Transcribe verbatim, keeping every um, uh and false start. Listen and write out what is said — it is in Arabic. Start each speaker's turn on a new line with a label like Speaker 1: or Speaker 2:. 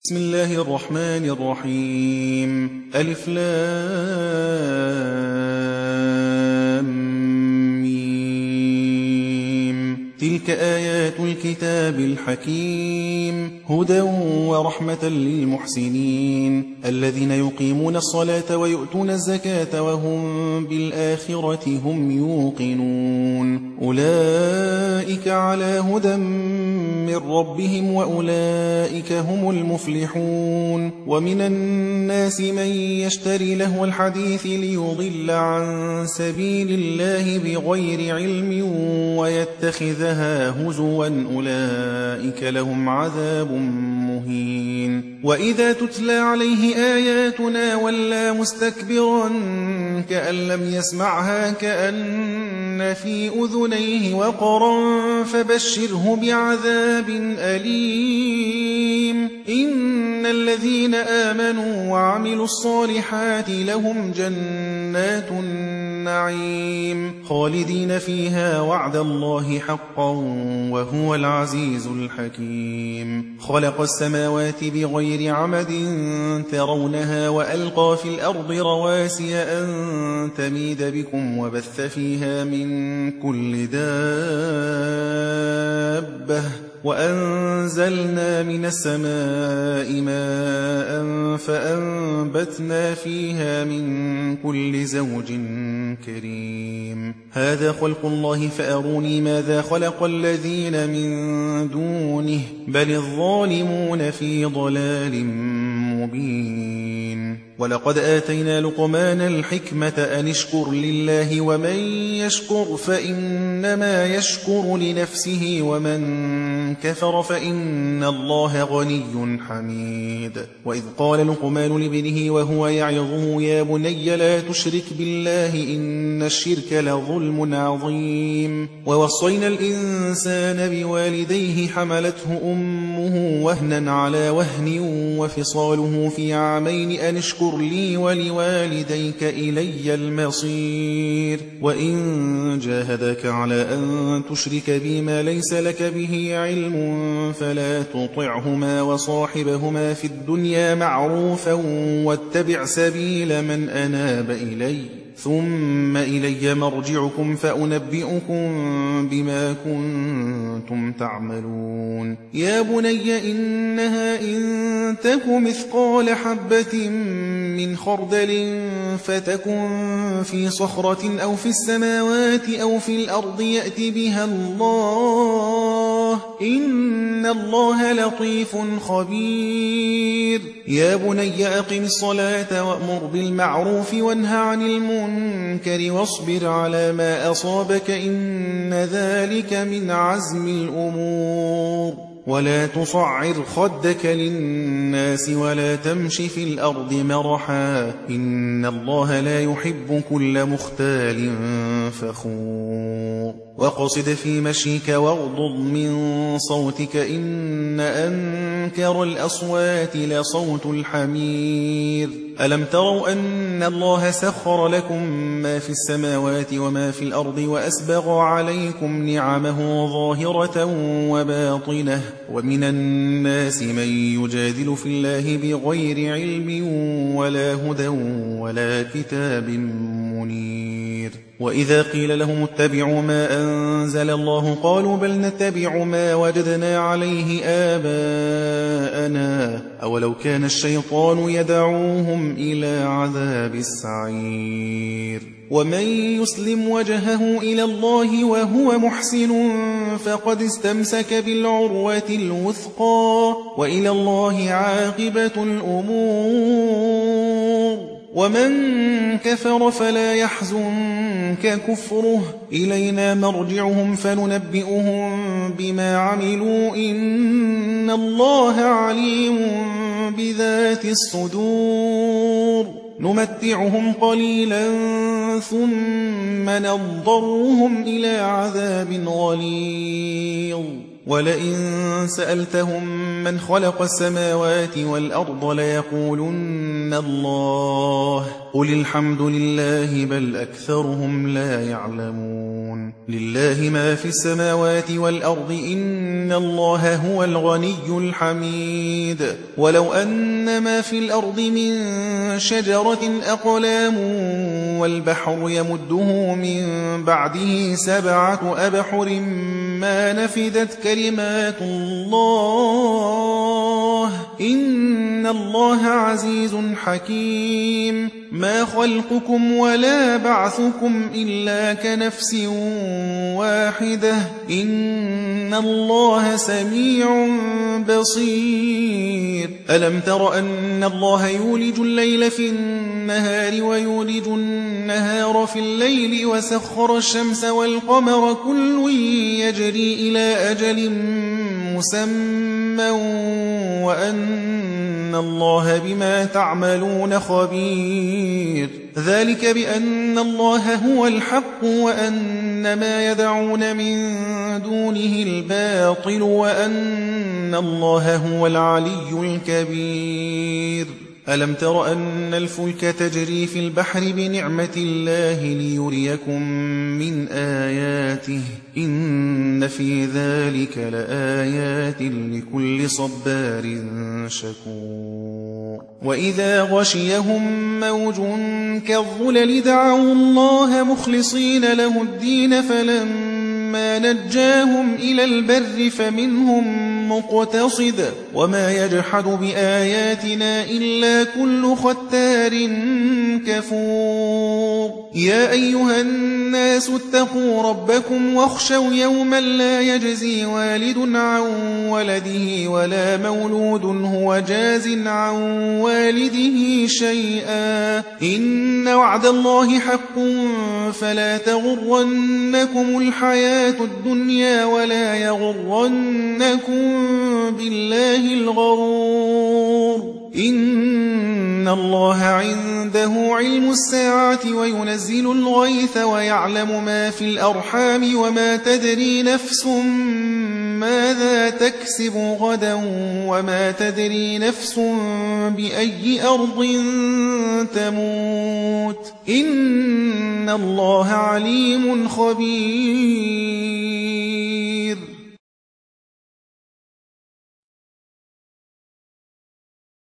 Speaker 1: بسم الله الرحمن الرحيم ألف لام ميم تلك آيات الكتاب الحكيم هدى ورحمة للمحسنين الذين يقيمون الصلاة ويؤتون الزكاة وهم بالآخرة هم يوقنون أولئك على هدى من ربهم وأولئك هم المفلحون ومن الناس من يشتري لهو الحديث ليضل عن سبيل الله بغير علم ويتخذها هزوا أولئك لهم عذاب مهين وإذا تتلى عليه آياتنا ولى مستكبرا كأن لم يسمعها كأن في أذنيه وقرا فبشره بعذاب أليم إن الذين آمنوا وعملوا الصالحات لهم جنات النعيم خالدين فيها وعد الله حقا وهو العزيز الحكيم خلق السماوات بغير عمد ترونها وألقى في الأرض رواسي أن تميد بكم وبث فيها من كل دابة وأنزلنا من السماء ماء فأنبتنا فيها من كل زوج كريم هذا خلق الله فأروني ماذا خلق الذين من دونه بل الظالمون في ضلال مبين ولقد آتينا لقمان الحكمة أن اشكر لله ومن يشكر فإنما يشكر لنفسه ومن كفر فإن الله غني حميد وإذ قال لقمان لابنه وهو يعظه يا بني لا تشرك بالله إن الشرك لظلم عظيم ووصينا الإنسان بوالديه حملته أمه وهنا على وهن وفصاله في عامين أن اشكر لي ولوالديك إلي المصير وإن جاهدك على أن تشرك بي ما ليس لك به علم فلا تطعهما وصاحبهما في الدنيا معروفا واتبع سبيل من أناب إلي ثم إلي مرجعكم فأنبئكم بما كنتم تعملون يا بني إنها إن تك مثقال حبة من خردل فتكن في صخرة أو في السماوات أو في الأرض يأت بها الله إن الله لطيف خبير يا بني أقم الصلاة وأمر بالمعروف وانه عن المنكر واصبر على ما أصابك إن ذلك من عزم الأمور ولا تصعر خدك للناس ولا تمش في الأرض مرحا إن الله لا يحب كل مختال فخور وقصد في مشيك واغضض من صوتك إن أنكر الأصوات لصوت الحمير ألم تروا أن الله سخر لكم ما في السماوات وما في الأرض وأسبغ عليكم نعمه ظاهرة وباطنة ومن الناس من يجادل في الله بغير علم ولا هدى ولا كتاب منير وإذا قيل لهم اتبعوا ما أنزل الله قالوا بل نتبع ما وجدنا عليه آباءنا أولو كان الشيطان يدعوهم إلى عذاب السعير ومن يسلم وجهه إلى الله وهو محسن فقد استمسك بالعروة الوثقى وإلى الله عاقبة الأمور ومن كفر فلا يحزنك كفره إلينا مرجعهم فننبئهم بما عملوا إن الله عليم بذات الصدور نمتعهم قليلا ثم نضطرهم إلى عذاب غليظ ولئن سألتهم من خلق السماوات والأرض ليقولن الله قل الحمد لله بل أكثرهم لا يعلمون لله ما في السماوات والأرض إن الله هو الغني الحميد ولو أن ما في الأرض من شجرة أقلام والبحر يمده من بعده سبعة أبحر ما نفدت كلمات الله إن الله عزيز حكيم ما خلقكم ولا بعثكم إلا كنفس واحدة إن الله سميع بصير ألم تر أن الله يولج الليل في النهار ويولج النهار في الليل وسخر الشمس والقمر كل يجري إلى أجل مسمى وأن الله بما تعملون خبير ذلك بأن الله هو الحق وأن ما يدعون من دونه الباطل وأن الله هو العلي الكبير ألم تر أن الفلك تجري في البحر بنعمة الله ليريكم من آياته إن في ذلك لآيات لكل صبار شكور وإذا غشيهم موج كالظلل دعوا الله مخلصين له الدين فلما نجاهم إلى البر فمنهم مقتصد وما يجحد بآياتنا إلا كل ختار كفور يا أيها الناس اتقوا ربكم واخشوا يوما لا يجزي والد عن ولده ولا مولود هو جاز عن والده شيئا إن وعد الله حق فلا تغرنكم الحياة الدنيا ولا يغرنكم بالله الغرور إن الله عنده علم الساعة وينزل الغيث ويعلم ما في الأرحام وما تدري نفس ماذا تكسب غدا وما تدري نفس بأي أرض تموت إن الله عليم خبير